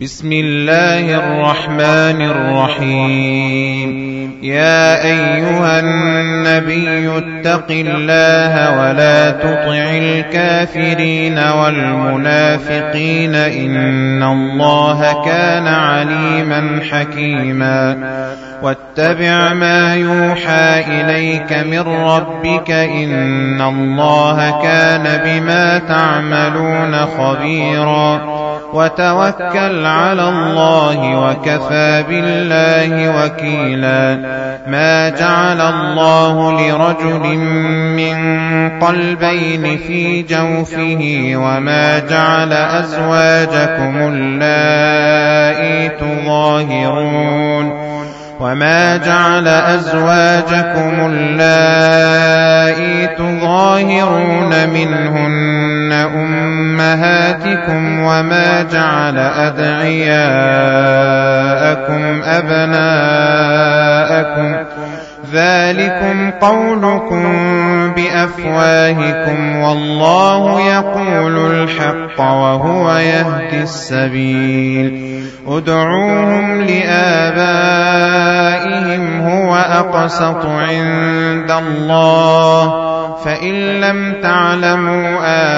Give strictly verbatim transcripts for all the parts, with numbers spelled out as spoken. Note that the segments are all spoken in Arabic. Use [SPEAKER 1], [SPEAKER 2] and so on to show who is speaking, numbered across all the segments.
[SPEAKER 1] بسم الله الرحمن الرحيم. يا أيها النبي اتق الله ولا تطع الكافرين والمنافقين إن الله كان عليما حكيما. واتبع ما يوحى إليك من ربك إن الله كان بما تعملون خبيرا. وتوكل على الله وكفى بالله وكيلا. ما جعل الله لرجل من قلبين في جوفه وما جعل أزواجكم اللائي تظاهرون وما جعل أزواجكم اللائي تظاهرون منهن أمهاتكم وما جعل أدعياءكم أبناءكم ذلكم قولكم بأفواهكم والله يقول الحق وهو يهدي السبيل. ادعوهم لآبائهم هو أقسط عند الله فإن لم تعلموا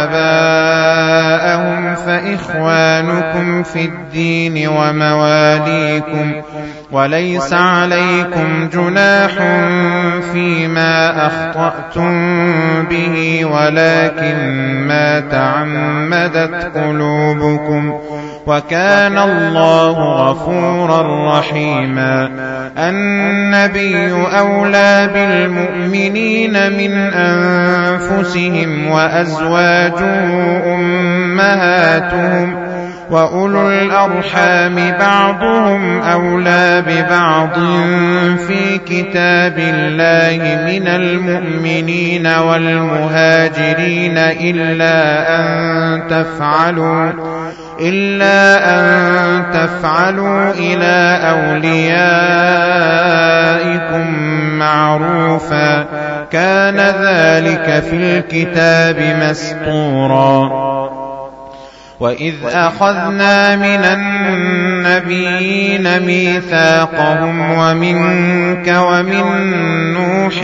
[SPEAKER 1] آباءهم فإخوانكم في الدين ومواليكم وليس عليكم جناح فيما أخطأتم به ولكن ما تعمدت قلوبكم وكان الله غفورا رحيما. النبي أولى بالمؤمنين من أنفسهم وأزواجه أمهاتهم وأولو الأرحام بعضهم أولى ببعض في كتاب الله من المؤمنين والمهاجرين إلا أن تفعلوا إلا أن تفعلوا إلى أوليائكم معروفا كان ذلك في الكتاب مسطورا. وإذ أخذنا من النبيين ميثاقهم ومنك ومن نوح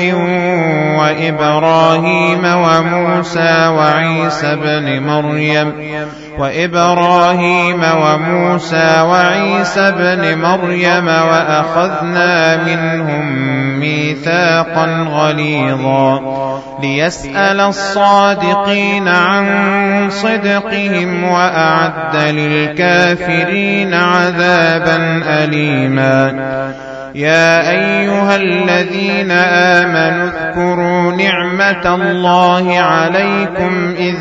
[SPEAKER 1] وإبراهيم وموسى وعيسى بن مريم وإبراهيم وموسى وعيسى بن مريم وأخذنا منهم ميثاقا غليظا ليسأل الصادقين عن صدقهم وأعد للكافرين عذابا أليما. يا أيها الذين آمنوا اذكروا نعمة الله عليكم إذ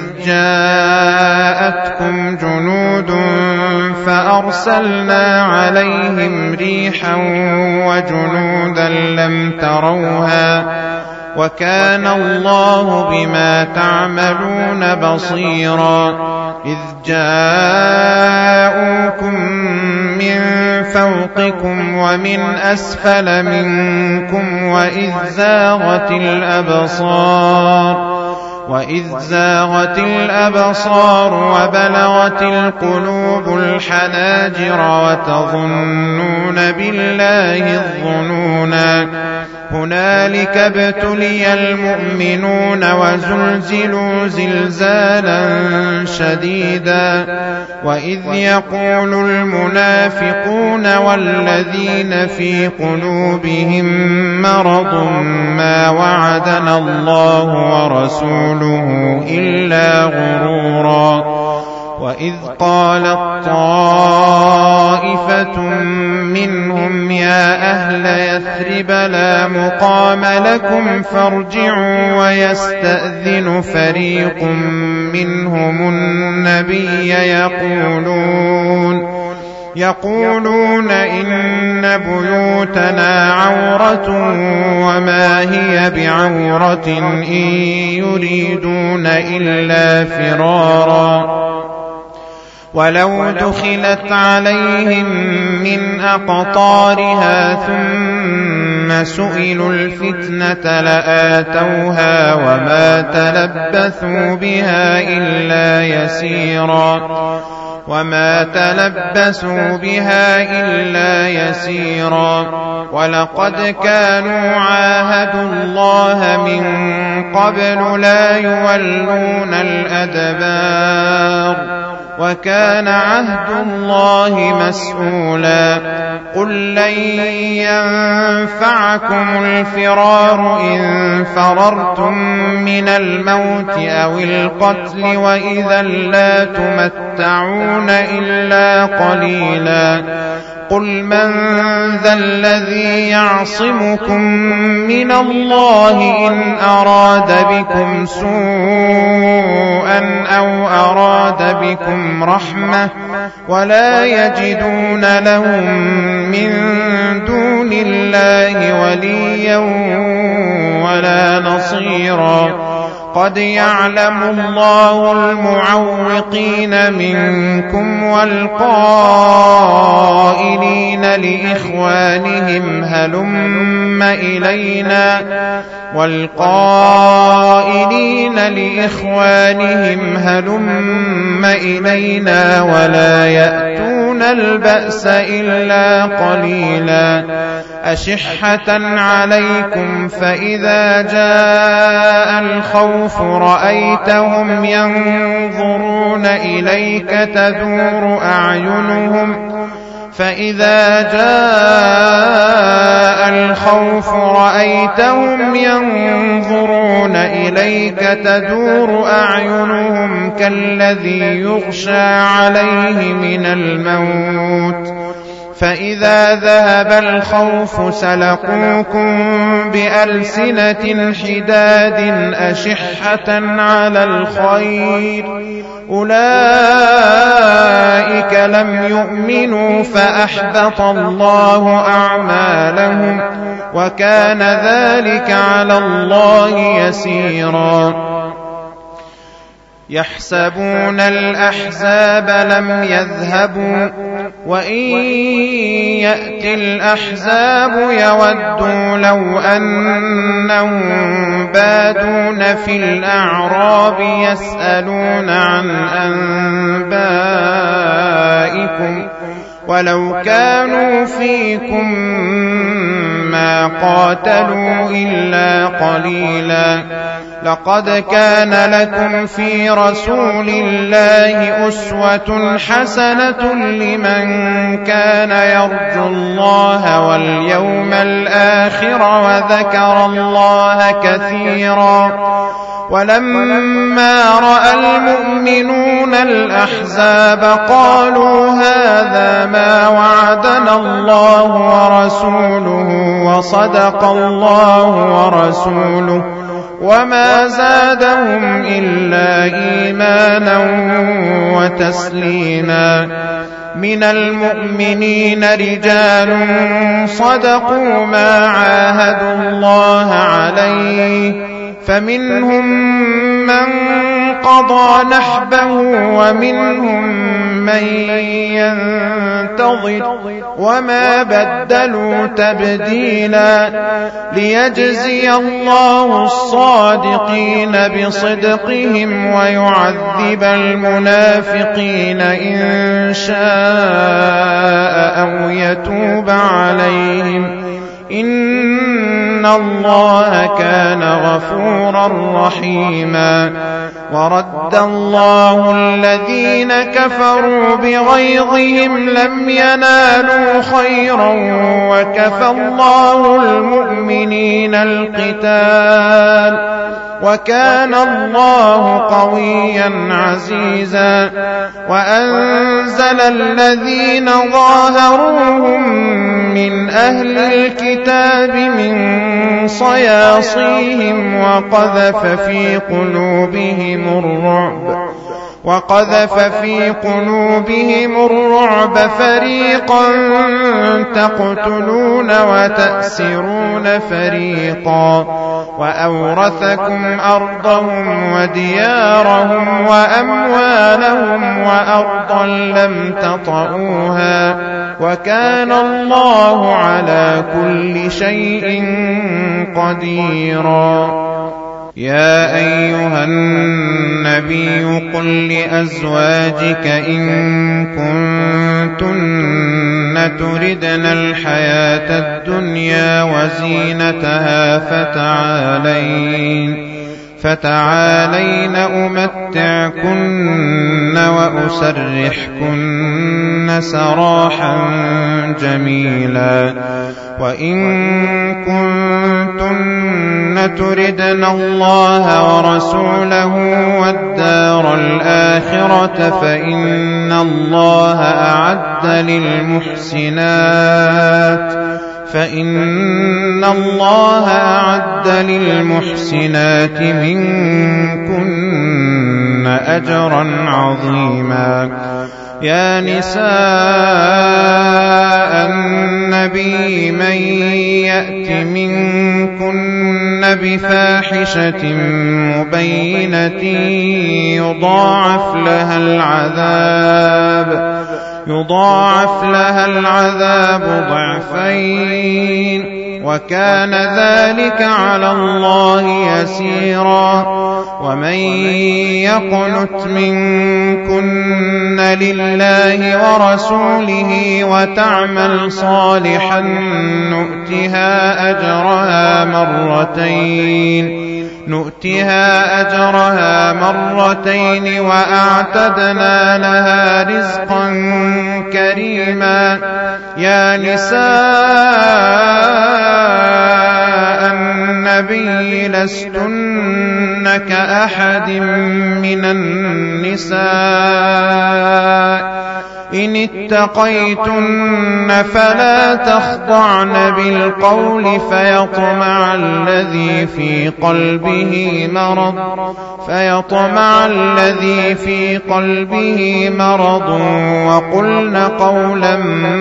[SPEAKER 1] جاءتكم جنود فأرسلنا عليهم ريحا وجنودا لم تروها وكان الله بما تعملون بصيرا. إذ جاءوكم من فوقكم ومن أسفل منكم وإذ زاغت الأبصار وإذ زاغت الأبصار وبلغت القلوب الحناجر وتظنون بالله الظنونا. هنالك ابتلي المؤمنون وزلزلوا زلزالا شديدا. وإذ يقول المنافقون والذين في قلوبهم مرض ما وعدنا الله ورسوله إلا غرورا. وإذ قالت طائفة منهم يا أهل يثرب لا مقام لكم فارجعوا ويستأذن فريق منهم النبي يقولون يقولون إن بيوتنا عورة وما هي بعورة إن يريدون إلا فرارا. ولو دخلت عليهم من أقطارها ثم سئلوا الفتنة لآتوها وما تلبثوا بها إلا يسيرا. وما تلبسوا بها إلا يسيرا ولقد كانوا عاهدوا الله من قبل لا يولون الأدبار وكان عهد الله مسؤولا قل لن ينفعكم الفرار إن فررتم من الموت أو القتل وإذا لا تمتعون إلا قليلا قل من ذا الذي يعصمكم من الله إن أراد بكم سوءا أو أراد بكم رحمة ولا يجدون لهم من دون الله وليا ولا نصيرا قد يعلم الله المعوقين منكم والقائلين لإخوانهم هلم إلينا والقائلين لإخوانهم هلم إلينا ولا يأتون البأس إلا قليلا أشحة عليكم فإذا جاء الخوف رأيتهم ينظرون إليك تدور أعينهم فإذا جاء الخوف رأيتهم ينظرون إليك تدور أعينهم كالذي يغشى عليه من الموت فإذا ذهب الخوف سلقوكم بألسنة حداد أشحة على الخير أولئك لم يؤمنوا فأحبط الله أعمالهم وكان ذلك على الله يسيرا يحسبون الأحزاب لم يذهبوا وإن يأتي الأحزاب يودوا لو أنهم بادون في الأعراب يسألون عن أنبائكم ولو كانوا فيكم ما قاتلوا إلا قليلا لقد كان لكم في رسول الله أسوة حسنة لمن كان يرجو الله واليوم الآخر وذكر الله كثيرا ولما رأى المؤمنون الأحزاب قالوا هذا ما وعدنا الله ورسوله وصدق الله ورسوله وما زادهم إلا إيمانا وتسليما من المؤمنين رجال صدقوا ما عاهدوا الله عليه فمنهم من قضى نحبه ومنهم من ينتظر وما بدلوا تبديلا ليجزي الله الصادقين بصدقهم ويعذب المنافقين إن شاء أو يتوب عليهم إن الله كان غفورا رحيما ورد الله الذين كفروا بغيظهم لم ينالوا خيرا وكفى الله المؤمنين القتال وكان الله قويا عزيزا وأنزل الذين ظاهروهم من أهل الكتاب من صياصيهم وقذف في قلوبهم الرعب وقذف في قلوبهم الرعب فريقا تقتلون وتأسرون فريقا وأورثكم أرضهم وديارهم وأموالهم وأرضا لم تطئوها وكان الله على كل شيء قديرا يا أيها النبي قل لأزواجك إن كنتن تردن الحياة الدنيا وزينتها فتعالين فتعالين أمتعكن وأسرحكن سراحا جميلا وإن كنتن تردن الله ورسوله والدار الآخرة فإن الله أعد للمحسنات فإن الله أعد للمحسنات منكن أجرا عظيما يا نساء النبي من يأت منكن بفاحشة مبينة يضاعف لها العذاب يضاعف لها العذاب ضعفين وكان ذلك على الله يسيرا ومن يقنت منكن لله ورسوله وتعمل صالحا نؤتها أجرها مرتين نؤتها أجرها مرتين وأعتدنا لها رزقا كريما يا نساء النبي لستن كأحد من النساء إن اتقيتن فلا تخضعن بالقول فيطمع الذي في قلبه مرض فيطمع الذي في قلبه مرض وقلن قولا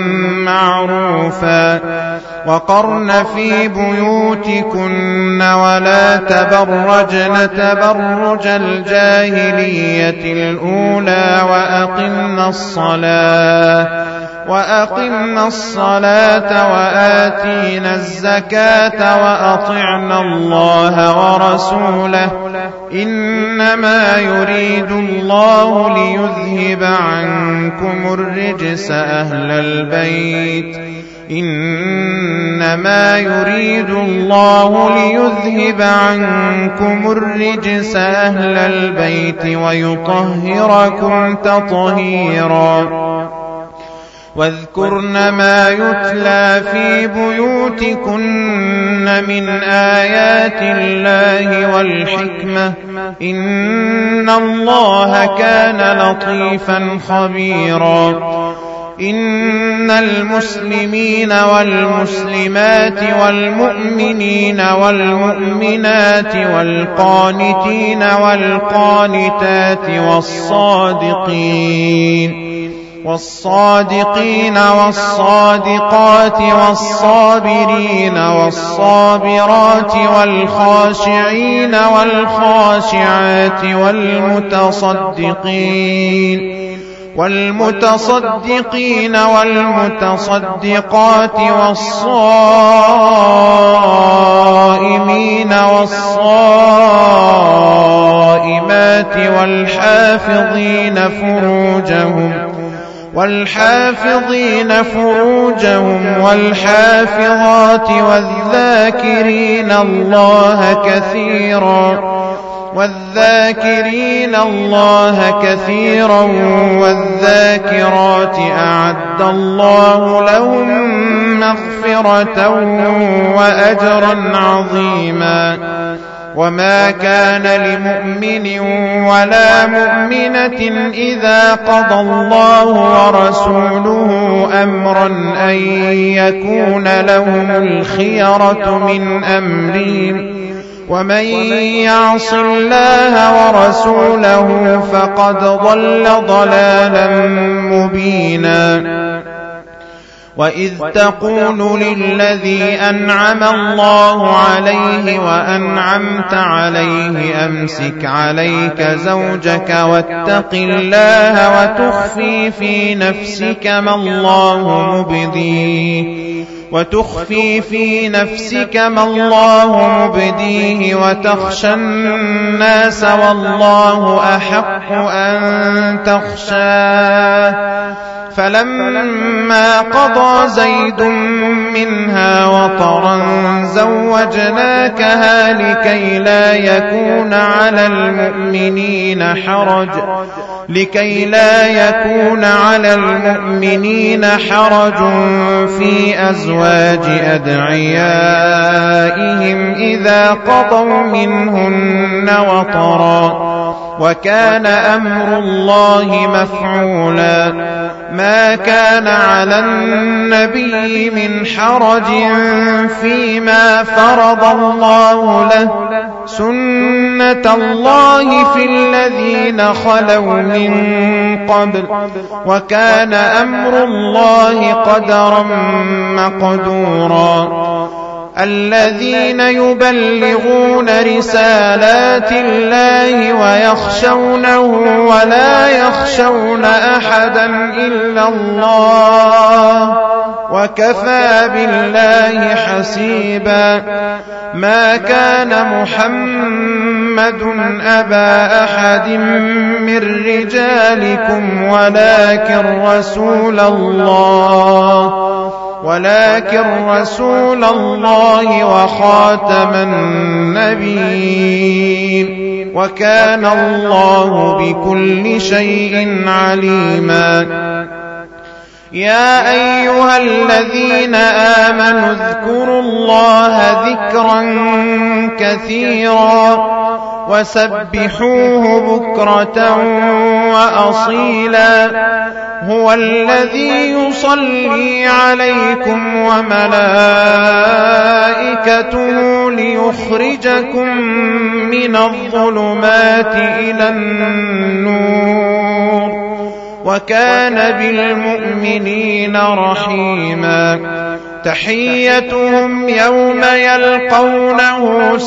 [SPEAKER 1] معروفا وقرن في بيوتكن ولا تبرجن تبرج الجاهلية الأولى وأقمنا الصلاة وأقمنا الصلاة وآتينا الزكاة وأطعنا الله ورسوله إنما يريد الله ليذهب عنكم الرجس أهل البيت إنما يريد الله ليذهب عنكم الرجس أهل البيت ويطهركم تطهيرا واذكرن ما يتلى في بيوتكن من آيات الله والحكمة إن الله كان لطيفا خبيرا إن المسلمين والمسلمات والمؤمنين والمؤمنات والقانتين والقانتات والصادقين والصادقين والصادقات والصابرين والصابرات والخاشعين والخاشعات والمتصدقين والمتصدقين والمتصدقات والصائمين والصائمات والحافظين فروجهم والحافظين فروجهم والحافظات والذاكرين الله كثيرا والذاكرين الله كثيرا والذاكرات أعد الله لهم مغفرة وأجرا عظيما وما كان لمؤمن ولا مؤمنة إذا قضى الله ورسوله أمرا أن يكون لهم الخيرة من أمرهم ومن يعص الله ورسوله فقد ضل ضلالا مبينا وإذ تقول للذي أنعم الله عليه وأنعمت عليه أمسك عليك زوجك واتق الله وتخفي في نفسك ما الله مبديه وتخفي في نفسك ما الله مبديه وتخشى الناس والله أحق أن تخشاه فلما قضى زيد منها وطرا زوجناكها لكي لا يكون على المؤمنين حرج لكي لا يكون على المؤمنين حرج في أزواج أدعيائهم إذا قضوا منهن وطرا وكان أمر الله مفعولا ما كان على النبي من حرج فيما فرض الله له سنة الله في الذين خلوا من قبل وكان أمر الله قدرا مقدورا الذين يبلغون رسالات الله ويخشونه ولا يخشون أحدا إلا الله وكفى بالله حسيبا ما كان محمد أبا أحد من رجالكم ولكن رسول الله ولكن رسول الله وخاتم النبيين وكان الله بكل شيء عليما يا أيها الذين آمنوا اذكروا الله ذكرا كثيرا وسبحوه بكرة وأصيلا هو الذي يصلي عليكم وملائكته ليخرجكم من الظلمات إلى النور وكان بالمؤمنين رحيما تحيتهم يوم يلقونه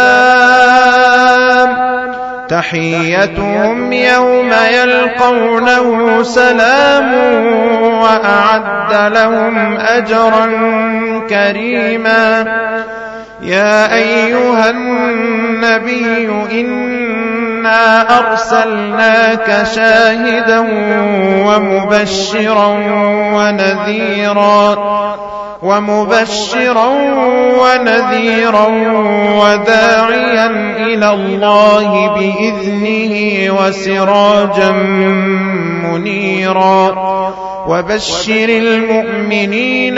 [SPEAKER 1] سلام تحيتهم يوم يلقونه سلام وأعد لهم أجرا كريما يا أيها النبي إنا أرسلناك شاهدا ومبشرا ونذيرا ومبشرا ونذيرا وداعيا إلى الله بإذنه وسراجا منيرا وبشر المؤمنين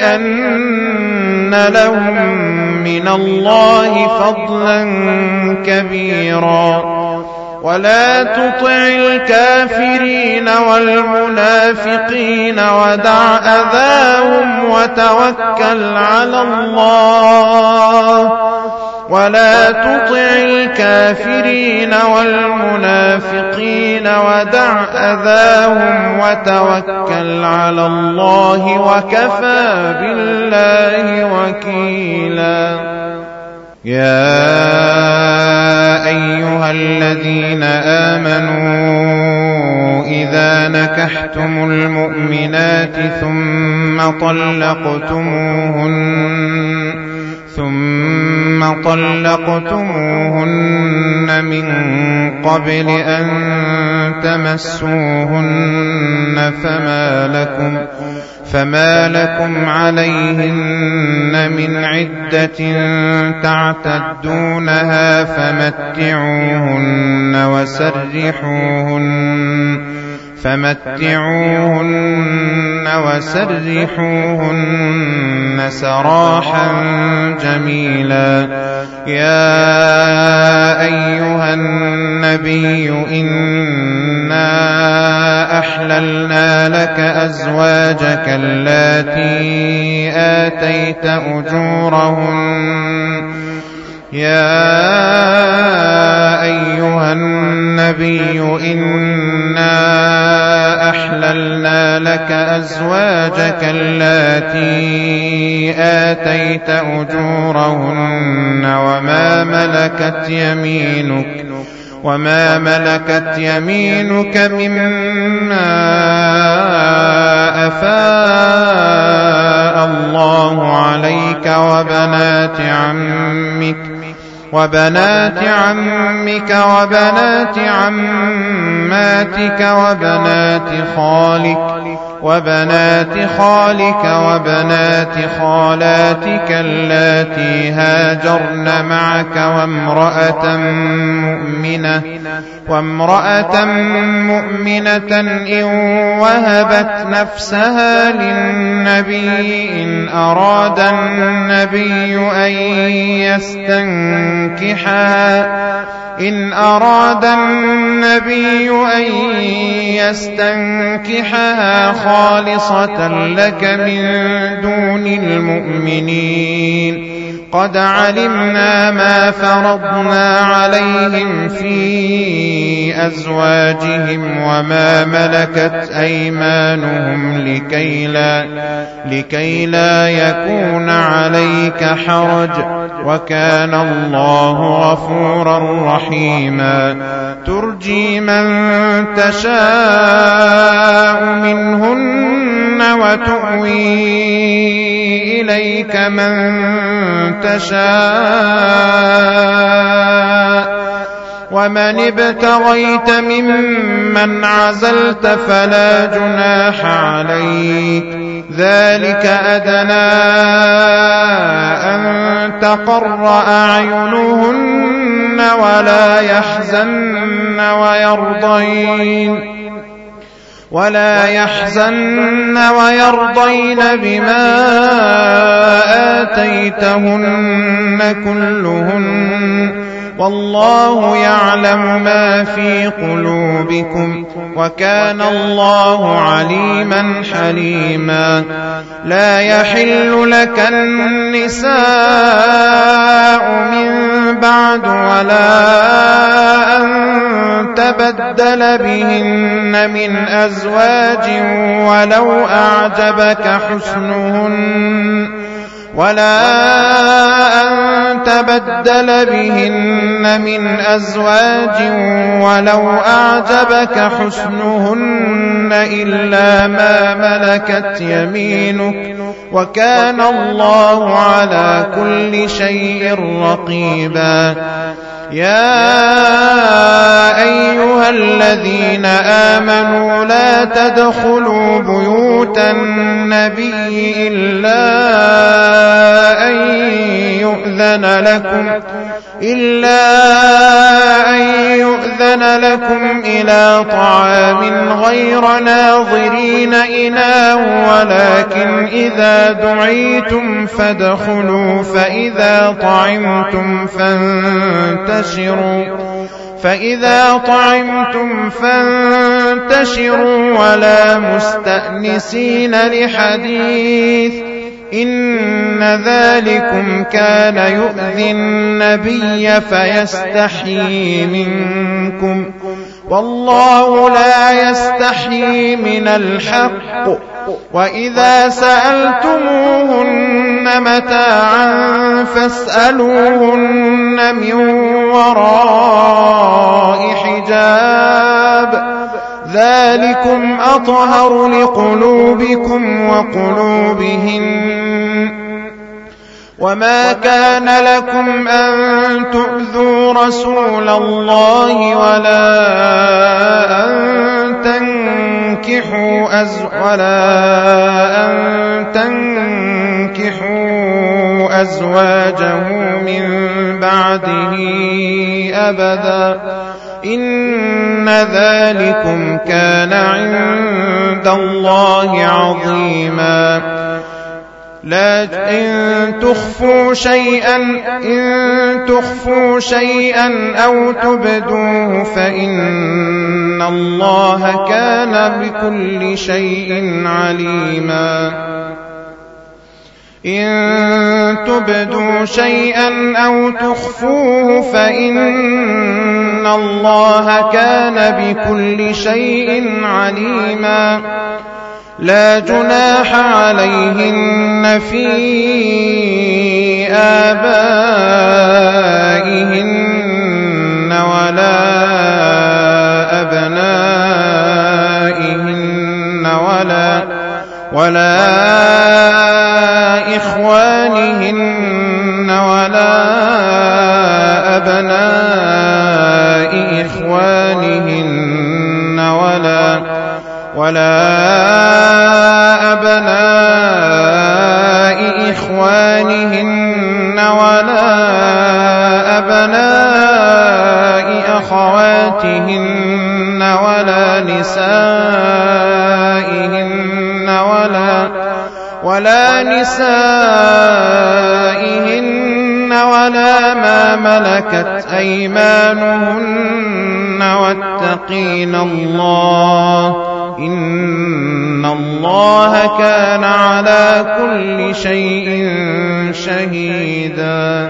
[SPEAKER 1] بأن لهم من الله فضلا كبيرا ولا تطع الكافرين والمنافقين ودع أذاهم وتوكل على الله ولا تطع الكافرين والمنافقين ودع أذاهم وتوكل على الله وكفى بالله وكيلا يا أيها الذين آمنوا إذا نكحتم المؤمنات ثم طلقتموهن ثم طلقتموهن من قبل أن تمسوهن فما لكم فما لكم عليهن من عدة تعتدونها فمتعوهن وسرحوهن فمتعوهن وسرحوهن سراحا جميلا يا أيها النبي إنا أحللنا لك أزواجك اللاتي آتيت أجورهن يا أيها النبي إنا أحللنا لك أزواجك اللاتي آتيت أجورهن وما ملكت يمينك وما ملكت يمينك مما أفاء الله الله عليك وبنات عمك وبنات عمك وبنات عماتك وبنات خالك وبنات خالك وبنات خالاتك اللاتي هاجرن معك وامرأة مؤمنة وامرأة مؤمنة إن وهبت نفسها للنبي إن أراد النبي أن يستنكحها إن أراد النبي أن يستنكحها خالصة لك من دون المؤمنين قد علمنا ما فرضنا عليهم في أزواجهم وما ملكت أيمانهم لكي لا, لكي لا يكون عليك حرج وكان الله غفورا رحيما ترجي من تشاء منهن وتؤوي إليك من تشاء ومن ابتغيت ممن عزلت فلا جناح عليك ذلك أدنى أن تقر أعينهن ولا يحزن ويرضين ولا يحزن ويرضين بما آتيتهن كلهن والله يعلم ما في قلوبكم وكان الله عليما حليما لا يحل لك النساء من بعد ولا أن تبدل بهن من أزواج ولو أعجبك حسنهن ولا أن تبدل بهن من أزواج ولو أعجبك حسنهن إلا ما ملكت يمينك وكان الله على كل شيء رقيبا يا أيها الذين آمنوا لا تدخلوا بيوت النبي إلا أن يؤذن لكم إلا أن يؤذن لكم إلى طعام غير ناظرين إناه ولكن إذا دعيتم فادخلوا فإذا طعمتم فانتشروا فإذا طعمتم فانتشروا ولا مستأنسين لحديث إن ذلكم كان يؤذي النبي فيستحيي منكم والله لا يستحيي من الحق وإذا سألتموهن متاعا فاسألوهن من وراء حجاب ذلكم أطهر لقلوبكم وقلوبهن وما كان لكم أن تؤذوا رسول الله ولا أن تنكحوا أز ولا أن تنكحوا أزواجه من بعده أبدا إن ذلكم كان عند الله عظيما لا إن تخفوا شيئا إن تخفوا شيئا أو تبدوه فإن الله كان بكل شيء عليما إن تبدوا شيئا أو تخفوه فإن الله كان بكل شيء عليما لا جناح عليهن في آبائهن ولا أبنائهن ولا ولا إخوانهن ولا أبناء إخوانهن ولا ولا أبناء إخوانهن ولا أبناء أخواتهن ولا نسائهن ولا ولا نسائهن ولا ما ملكت أيمانهن واتقين الله إن الله كان على كل شيء شهيدا.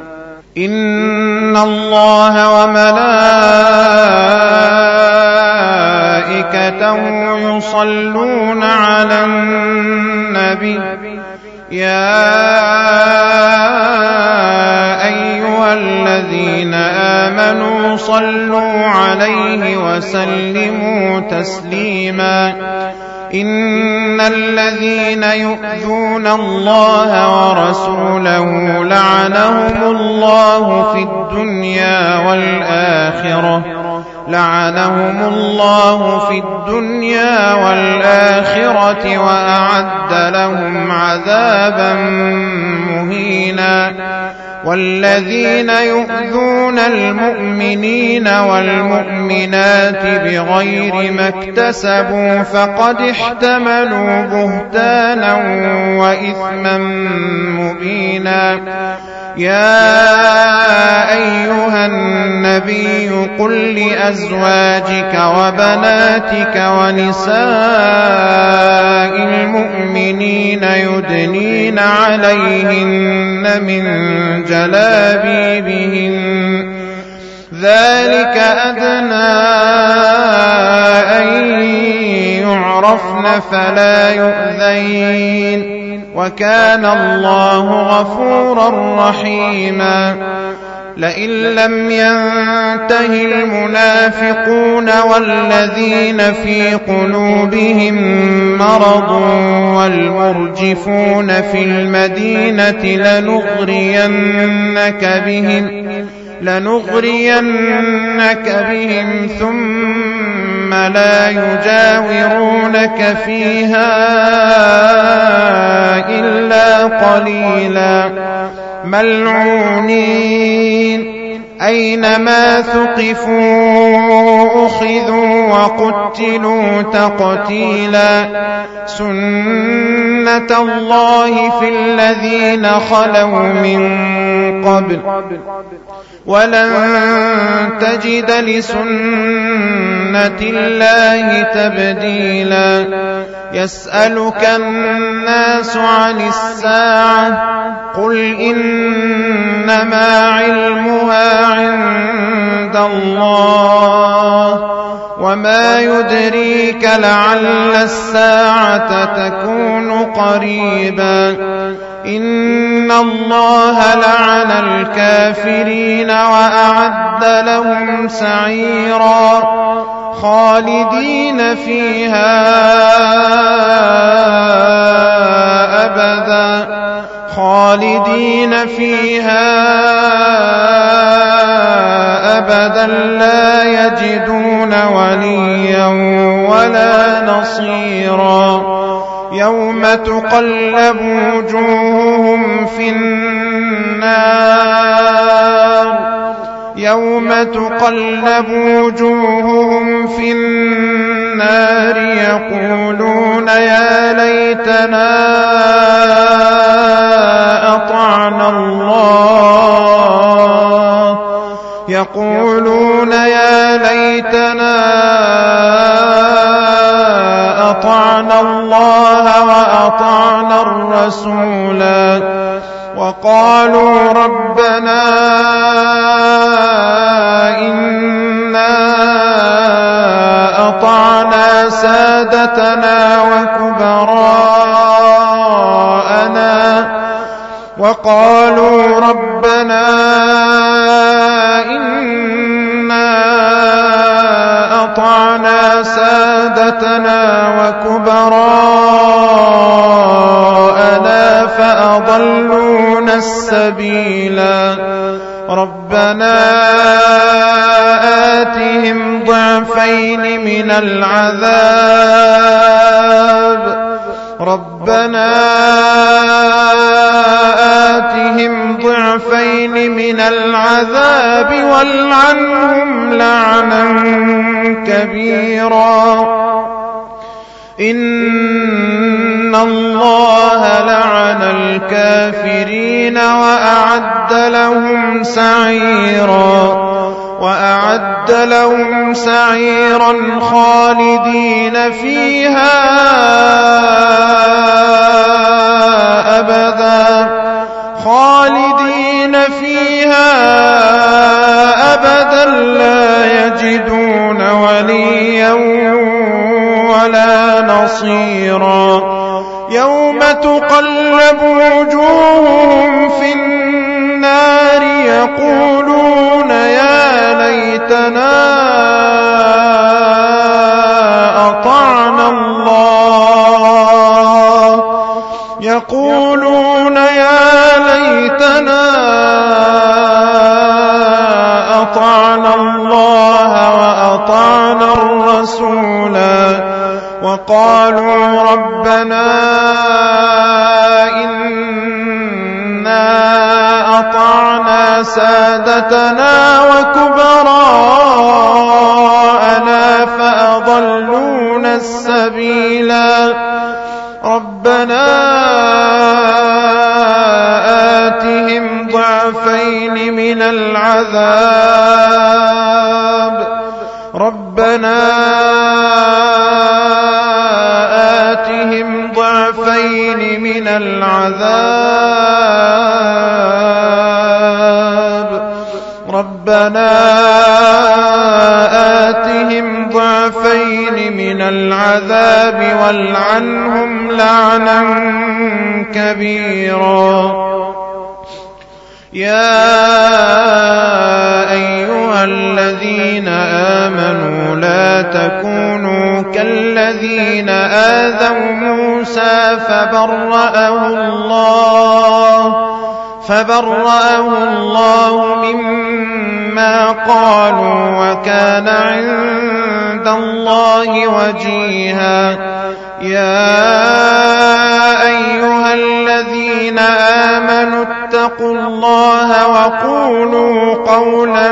[SPEAKER 1] إن الله وملائكته يصلون على النبي يا أيها الذين آمنوا صلوا عليه وسلموا تسليما. إن الذين يؤذون الله ورسوله لعنهم الله في الدنيا والآخرة لعنهم الله في الدنيا والآخرة وأعد لهم عذابا مهينا. والذين يؤذون المؤمنين والمؤمنات بغير ما اكتسبوا فقد احتملوا بهتانا وإثما مبينا. يا أيها النبي قل لأزواجك وبناتك ونساء المؤمنين يدنين عليهن من جلابيبهن ذلك أدنى أن يعرفن فلا يؤذين وكان الله غفورا رحيما. لئن لم ينته المنافقون والذين في قلوبهم مرض والمرجفون في المدينة لنغرينك بهم لنغرينك بهم ثم لا يجاورونك فيها إلا قليلا ملعونين أينما ثقفوا أخذوا وقتلوا تقتيلا. سنة الله في الذين خلوا من قبل ولن تجد لسنة الله تبديلا. يسألك الناس عن الساعة قل إنما علمها عند الله وما يدريك لعل الساعة تكون قريبا. إن الله لعن الكافرين وأعد لهم سعيرا خالدين فيها أبدا خالدين فيها أبدا لا يجدون وليا ولا نصيرا. يوم تقلب وجوههم في النار يوم تقلب وجوههم في النار يقولون يا ليتنا أطعنا الله يقولون يا ليتنا أطعنا الله وأطعنا الرسولا وقالوا ربنا إنا أطعنا سادتنا وكبراءنا وقالوا ربنا إنا أطعنا سادتنا وكبراءنا فأضلون السبيلا ربنا آتهم ضعفين من العذاب ربنا آتهم ضعفين من العذاب والعنهم لعنا كبيرا إن الله لعن الكافرين وأعد لهم سعيرا وأعد لهم سعيرا خالدين فيها أبدا خالدين فيها أبدا لا يجدون وليا ولا نصيرا يوم تقلب وجوههم في النار يقولون يا ليتنا أطعنا الله يقولون يا ليتنا أطعنا الله وأطعنا الرسولا وقالوا ربنا إنا أطعنا سادتنا وكبراءنا فأضلونا السبيلا ربنا آتهم ضعفين من العذاب ربنا آتهم ضعفين من العذاب ربنا آتهم ضعفين من العذاب والعنهم لعنا كبيرا يا أيها الذين آمنوا لا تكونوا كالذين آذوا موسى فبرأه الله فبرأه الله مما قالوا وكان عند الله وجيها يا أيها الذين آمنوا اتقوا الله وقولوا قولا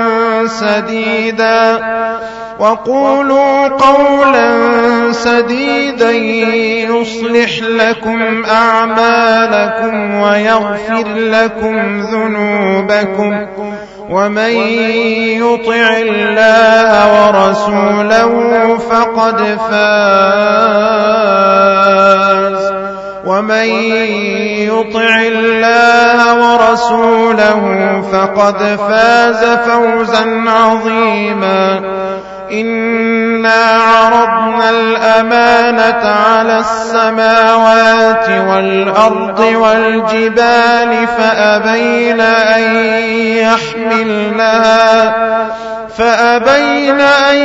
[SPEAKER 1] سديدا وقولوا قولا سديدا يصلح لكم أعمالكم ويغفر لكم ذنوبكم ومن يطع الله ورسوله فقد فاز ومن يطع الله ورسوله فقد فاز فوزا عظيما إنا عرضنا الأمانة على السماوات والأرض والجبال فأبين أن يحملنها فأبين أن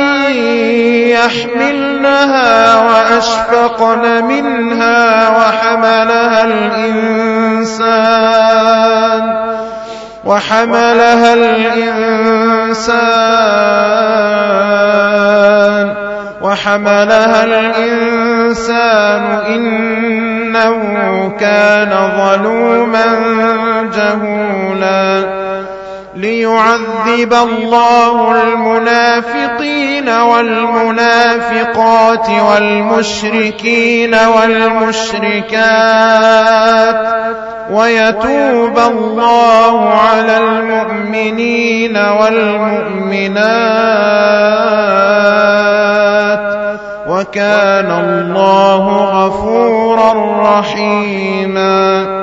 [SPEAKER 1] يحملنها وأشفقن منها وحملها الإنسان وحملها الإنسان وحملها الإنسان إنه كان ظلوما جهولا ليعذب الله المنافقين والمنافقات والمشركين والمشركات ويتوب الله على المؤمنين والمؤمنات وكان الله غفورا رحيما